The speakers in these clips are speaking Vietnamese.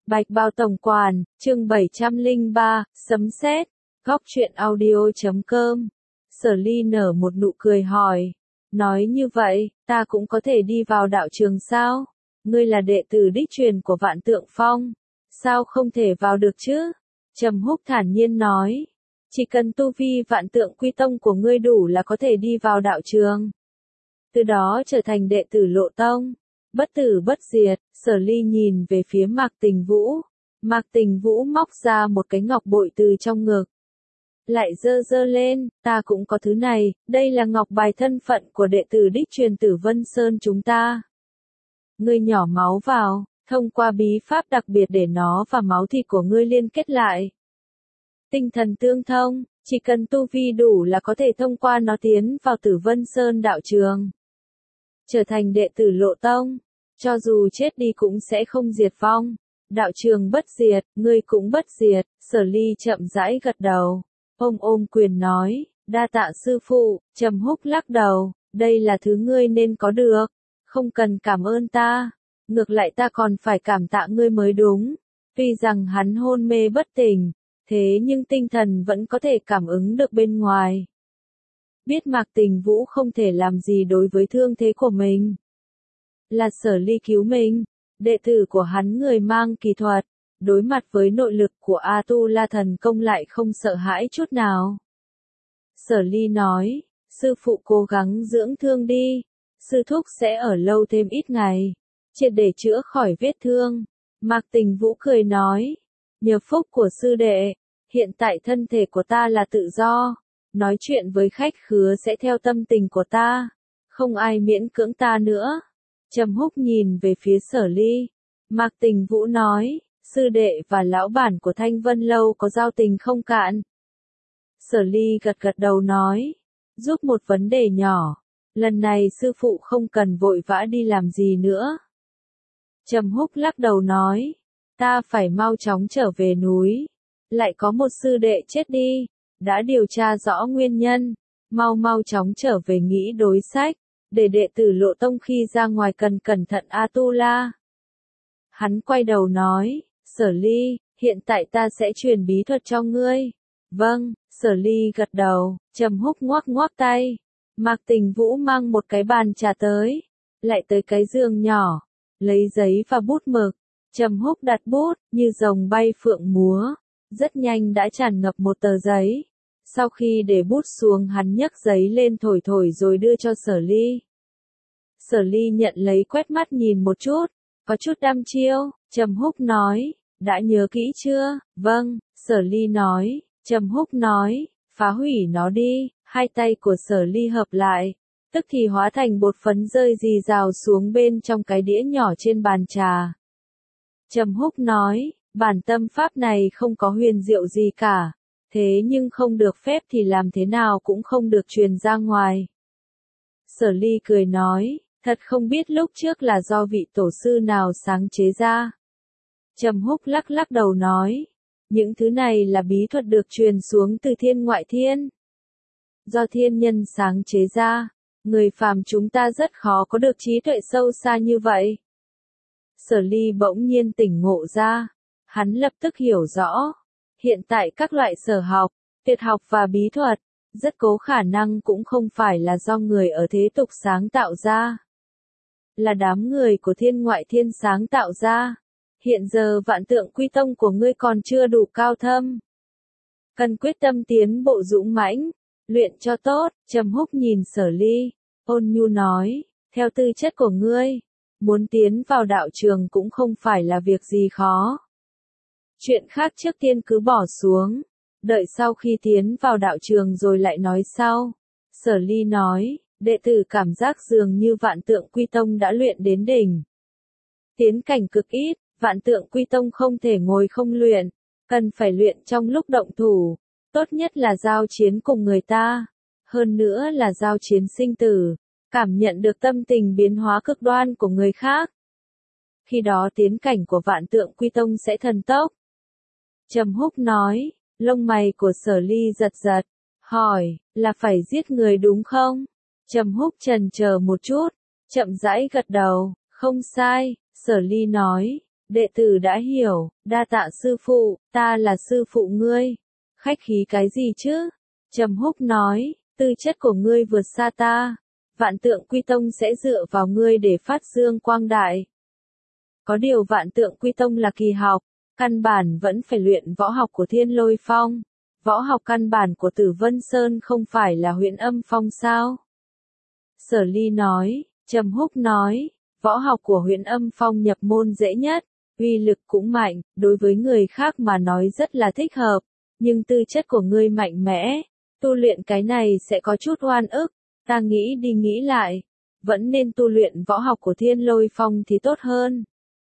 Bạch Bao Tổng Quản, chương 703, sấm sét, góc truyện audio.com. Sở Ly nở một nụ cười hỏi. Nói như vậy, ta cũng có thể đi vào đạo trường sao? Ngươi là đệ tử đích truyền của Vạn Tượng Phong. Sao không thể vào được chứ? Trầm Húc thản nhiên nói. Chỉ cần tu vi Vạn Tượng Quy Tông của ngươi đủ là có thể đi vào đạo trường. Từ đó trở thành đệ tử Lộ Tông. Bất tử bất diệt. Sở Ly nhìn về phía Mạc Tình Vũ. Mạc Tình Vũ móc ra một cái ngọc bội từ trong ngực. Lại giơ lên, ta cũng có thứ này, đây là ngọc bài thân phận của đệ tử đích truyền Tử Vân Sơn chúng ta. Ngươi nhỏ máu vào, thông qua bí pháp đặc biệt để nó và máu thịt của ngươi liên kết lại. Tinh thần tương thông, chỉ cần tu vi đủ là có thể thông qua nó tiến vào Tử Vân Sơn đạo trường. Trở thành đệ tử Lộ Tông, cho dù chết đi cũng sẽ không diệt vong. Đạo trường bất diệt, ngươi cũng bất diệt. Sở Ly chậm rãi gật đầu. Ôm quyền nói, đa tạ sư phụ. Trầm Húc lắc đầu, đây là thứ ngươi nên có được. Không cần cảm ơn ta. Ngược lại ta còn phải cảm tạ ngươi mới đúng. Tuy rằng hắn hôn mê bất tỉnh, thế nhưng tinh thần vẫn có thể cảm ứng được bên ngoài. Biết Mạc Tình Vũ không thể làm gì đối với thương thế của mình. Là Sở Ly cứu mình. Đệ tử của hắn người mang kỳ thuật, đối mặt với nội lực của A-tu-la thần công lại không sợ hãi chút nào. Sở Ly nói, sư phụ cố gắng dưỡng thương đi, sư thúc sẽ ở lâu thêm ít ngày, triệt để chữa khỏi vết thương. Mạc Tình Vũ cười nói, nhờ phúc của sư đệ, hiện tại thân thể của ta là tự do, nói chuyện với khách khứa sẽ theo tâm tình của ta, không ai miễn cưỡng ta nữa. Trầm Húc nhìn về phía Sở Ly. Mạc Tình Vũ nói, sư đệ và lão bản của Thanh Vân Lâu có giao tình không cạn. Sở Ly gật đầu nói, giúp một vấn đề nhỏ, lần này sư phụ không cần vội vã đi làm gì nữa. Trầm Húc lắc đầu nói, ta phải mau chóng trở về núi, lại có một sư đệ chết đi, đã điều tra rõ nguyên nhân, mau chóng trở về nghĩ đối sách. Để đệ tử Lộ Tông khi ra ngoài cần cẩn thận A-tu-la. Hắn quay đầu nói, Sở Ly, hiện tại ta sẽ truyền bí thuật cho ngươi. Vâng, Sở Ly gật đầu. Trầm Húc ngoắc tay. Mạc Tình Vũ mang một cái bàn trà tới, lại tới cái giường nhỏ, lấy giấy và bút mực. Trầm Húc đặt bút, như rồng bay phượng múa, rất nhanh đã tràn ngập một tờ giấy. Sau khi để bút xuống hắn nhấc giấy lên thổi rồi đưa cho Sở Ly. Sở Ly nhận lấy quét mắt nhìn một chút, có chút đăm chiêu. Trầm Húc nói, đã nhớ kỹ chưa? Vâng, Sở Ly nói. Trầm Húc nói, phá hủy nó đi. Hai tay của Sở Ly hợp lại, tức thì hóa thành bột phấn rơi rì rào xuống bên trong cái đĩa nhỏ trên bàn trà. Trầm Húc nói, bản tâm pháp này không có huyền diệu gì cả. Thế nhưng không được phép thì làm thế nào cũng không được truyền ra ngoài. Sở Ly cười nói, thật không biết lúc trước là do vị tổ sư nào sáng chế ra. Trầm Húc lắc đầu nói, những thứ này là bí thuật được truyền xuống từ thiên ngoại thiên. Do thiên nhân sáng chế ra, người phàm chúng ta rất khó có được trí tuệ sâu xa như vậy. Sở Ly bỗng nhiên tỉnh ngộ ra, hắn lập tức hiểu rõ. Hiện tại các loại sở học, tuyệt học và bí thuật, rất có khả năng cũng không phải là do người ở thế tục sáng tạo ra. Là đám người của thiên ngoại thiên sáng tạo ra. Hiện giờ Vạn Tượng Quy Tông của ngươi còn chưa đủ cao thâm. Cần quyết tâm tiến bộ dũng mãnh, luyện cho tốt. Trầm Húc nhìn Sở Ly, ôn nhu nói, theo tư chất của ngươi, muốn tiến vào đạo trường cũng không phải là việc gì khó. Chuyện khác trước tiên cứ bỏ xuống, đợi sau khi tiến vào đạo trường rồi lại nói sau. Sở Ly nói, đệ tử cảm giác dường như Vạn Tượng Quy Tông đã luyện đến đỉnh. Tiến cảnh cực ít, Vạn Tượng Quy Tông không thể ngồi không luyện, cần phải luyện trong lúc động thủ, tốt nhất là giao chiến cùng người ta, hơn nữa là giao chiến sinh tử, cảm nhận được tâm tình biến hóa cực đoan của người khác. Khi đó tiến cảnh của Vạn Tượng Quy Tông sẽ thần tốc. Trầm Húc nói, lông mày của Sở Ly giật, hỏi, là phải giết người đúng không? Trầm Húc chần chờ một chút, chậm rãi gật đầu, không sai. Sở Ly nói, Đệ tử đã hiểu, đa tạ sư phụ, ta là sư phụ ngươi. Khách khí cái gì chứ? Trầm Húc nói, tư chất của ngươi vượt xa ta. Vạn Tượng Quy Tông sẽ dựa vào ngươi để phát dương quang đại. Có điều Vạn Tượng Quy Tông là kỳ học, căn bản vẫn phải luyện võ học của Thiên Lôi Phong. Võ học căn bản của Tử Vân Sơn không phải là Huyễn Âm Phong sao? Sở Ly nói, Trầm Húc nói, võ học của Huyễn Âm Phong nhập môn dễ nhất, uy lực cũng mạnh, đối với người khác mà nói rất là thích hợp, nhưng tư chất của ngươi mạnh mẽ, tu luyện cái này sẽ có chút oan ức, ta nghĩ đi nghĩ lại, vẫn nên tu luyện võ học của Thiên Lôi Phong thì tốt hơn.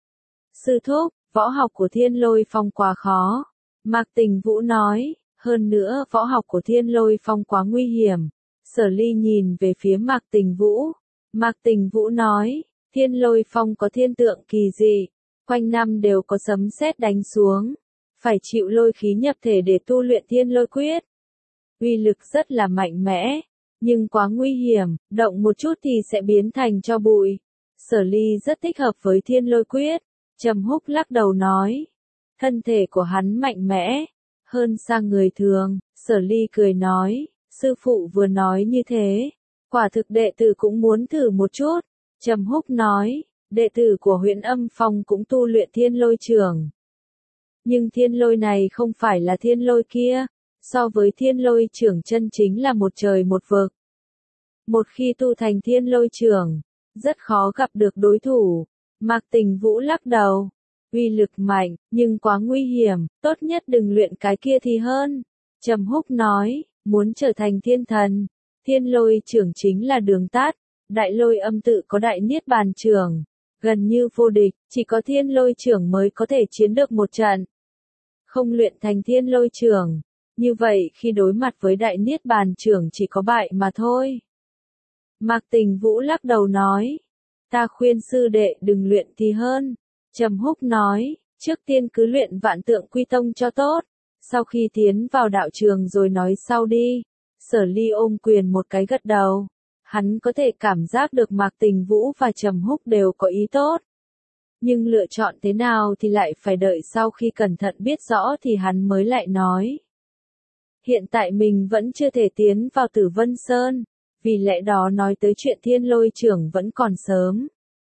Sư thúc, võ học của Thiên Lôi Phong quá khó, Mạc Tình Vũ nói, hơn nữa võ học của Thiên Lôi Phong quá nguy hiểm. Sở Ly nhìn về phía Mạc Tình Vũ. Mạc Tình Vũ nói, Thiên Lôi Phong có thiên tượng kỳ dị, quanh năm đều có sấm sét đánh xuống, phải chịu lôi khí nhập thể để tu luyện Thiên Lôi Quyết. Uy lực rất là mạnh mẽ, nhưng quá nguy hiểm, động một chút thì sẽ biến thành tro bụi. Sở Ly rất thích hợp với Thiên Lôi Quyết. Trầm Húc lắc đầu nói, thân thể của hắn mạnh mẽ, hơn xa người thường. Sở Ly cười nói, sư phụ vừa nói như thế, quả thực đệ tử cũng muốn thử một chút. Trầm Húc nói, đệ tử của Huyễn Âm Phong cũng tu luyện Thiên Lôi Trưởng. Nhưng thiên lôi này không phải là thiên lôi kia, so với Thiên Lôi Trưởng chân chính là một trời một vực. Một khi tu thành Thiên Lôi Trưởng, rất khó gặp được đối thủ. Mạc Tình Vũ lắc đầu, uy lực mạnh, nhưng quá nguy hiểm, tốt nhất đừng luyện cái kia thì hơn. Trầm Húc nói, muốn trở thành thiên thần, Thiên Lôi Trưởng chính là đường tắt, Đại Lôi Âm tự có Đại Niết Bàn Trưởng, gần như vô địch, chỉ có Thiên Lôi Trưởng mới có thể chiến được một trận. Không luyện thành Thiên Lôi Trưởng, như vậy khi đối mặt với Đại Niết Bàn Trưởng chỉ có bại mà thôi. Mạc Tình Vũ lắc đầu nói, ta khuyên sư đệ đừng luyện thì hơn. Trầm Húc nói, trước tiên cứ luyện Vạn Tượng Quy Tông cho tốt, sau khi tiến vào đạo trường rồi nói sau đi. Sở Ly ôm quyền một cái gật đầu. Hắn có thể cảm giác được Mạc Tình Vũ và Trầm Húc đều có ý tốt. Nhưng lựa chọn thế nào thì lại phải đợi sau khi cẩn thận biết rõ thì hắn mới lại nói. Hiện tại mình vẫn chưa thể tiến vào Tử Vân Sơn, vì lẽ đó nói tới chuyện Thiên Lôi Trưởng vẫn còn sớm.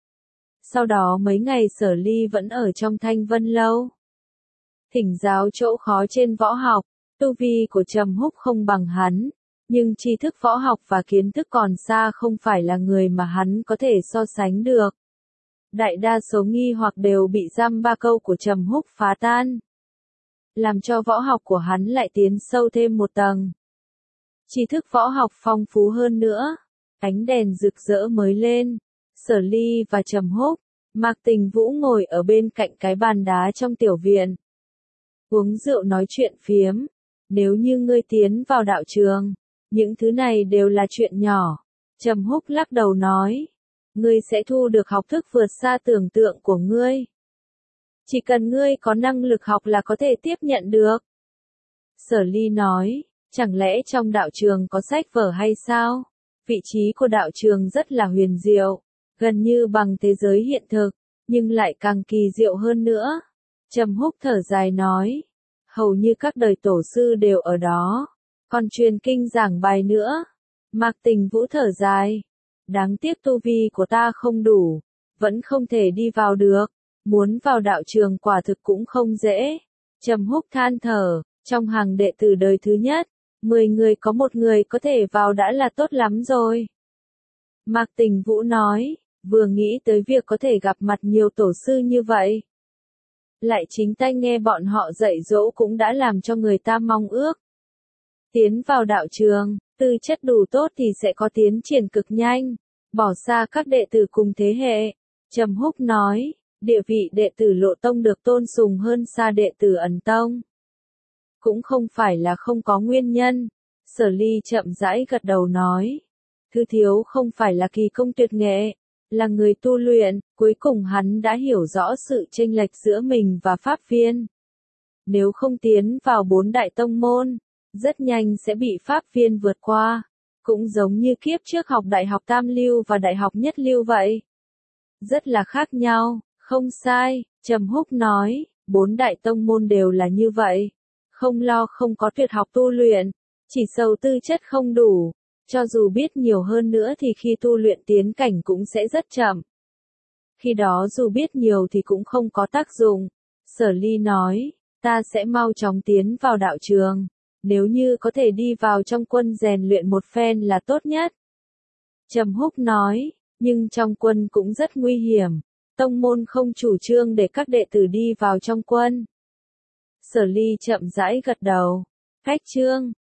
Sau đó mấy ngày Sở Ly vẫn ở trong Thanh Vân Lâu. Thỉnh giáo chỗ khó trên võ học, tu vi của Trầm Húc không bằng hắn, nhưng tri thức võ học và kiến thức còn xa không phải là người mà hắn có thể so sánh được. Đại đa số nghi hoặc đều bị dăm ba câu của Trầm Húc phá tan, làm cho võ học của hắn lại tiến sâu thêm một tầng. Tri thức võ học phong phú hơn nữa, ánh đèn rực rỡ mới lên, Sở Ly và Trầm Húc, Mạc Tình Vũ ngồi ở bên cạnh cái bàn đá trong tiểu viện. Uống rượu nói chuyện phiếm, nếu như ngươi tiến vào đạo trường, những thứ này đều là chuyện nhỏ. Trầm Húc lắc đầu nói, ngươi sẽ thu được học thức vượt xa tưởng tượng của ngươi. Chỉ cần ngươi có năng lực học là có thể tiếp nhận được. Sở Ly nói, chẳng lẽ trong đạo trường có sách vở hay sao? Vị trí của đạo trường rất là huyền diệu, gần như bằng thế giới hiện thực, nhưng lại càng kỳ diệu hơn nữa. Trầm Húc thở dài nói, hầu như các đời tổ sư đều ở đó, còn truyền kinh giảng bài nữa. Mạc Tình Vũ thở dài, đáng tiếc tu vi của ta không đủ, vẫn không thể đi vào được, muốn vào đạo trường quả thực cũng không dễ. Trầm Húc than thở, trong hàng đệ tử đời thứ nhất, 10 người có một người có thể vào đã là tốt lắm rồi. Mạc Tình Vũ nói, vừa nghĩ tới việc có thể gặp mặt nhiều tổ sư như vậy, lại chính tay nghe bọn họ dạy dỗ cũng đã làm cho người ta mong ước. Tiến vào đạo trường, tư chất đủ tốt thì sẽ có tiến triển cực nhanh, bỏ xa các đệ tử cùng thế hệ. Trầm Húc nói, địa vị đệ tử Lộ Tông được tôn sùng hơn xa đệ tử Ẩn Tông. Cũng không phải là không có nguyên nhân. Sở Ly chậm rãi gật đầu nói, Thư Thiếu không phải là kỳ công tuyệt nghệ, là người tu luyện, cuối cùng hắn đã hiểu rõ sự chênh lệch giữa mình và Pháp Viên. Nếu không tiến vào 4 đại tông môn, rất nhanh sẽ bị Pháp Viên vượt qua, cũng giống như kiếp trước học Đại học Tam Lưu và Đại học Nhất Lưu vậy. Rất là khác nhau, không sai, Trầm Húc nói, 4 đại tông môn đều là như vậy. Không lo không có tuyệt học tu luyện, chỉ sầu tư chất không đủ. Cho dù biết nhiều hơn nữa thì khi tu luyện tiến cảnh cũng sẽ rất chậm. Khi đó dù biết nhiều thì cũng không có tác dụng. Sở Ly nói, ta sẽ mau chóng tiến vào đạo trường. Nếu như có thể đi vào trong quân rèn luyện một phen là tốt nhất. Trầm Húc nói, nhưng trong quân cũng rất nguy hiểm. Tông môn không chủ trương để các đệ tử đi vào trong quân. Sở Ly chậm rãi gật đầu. Khách trương,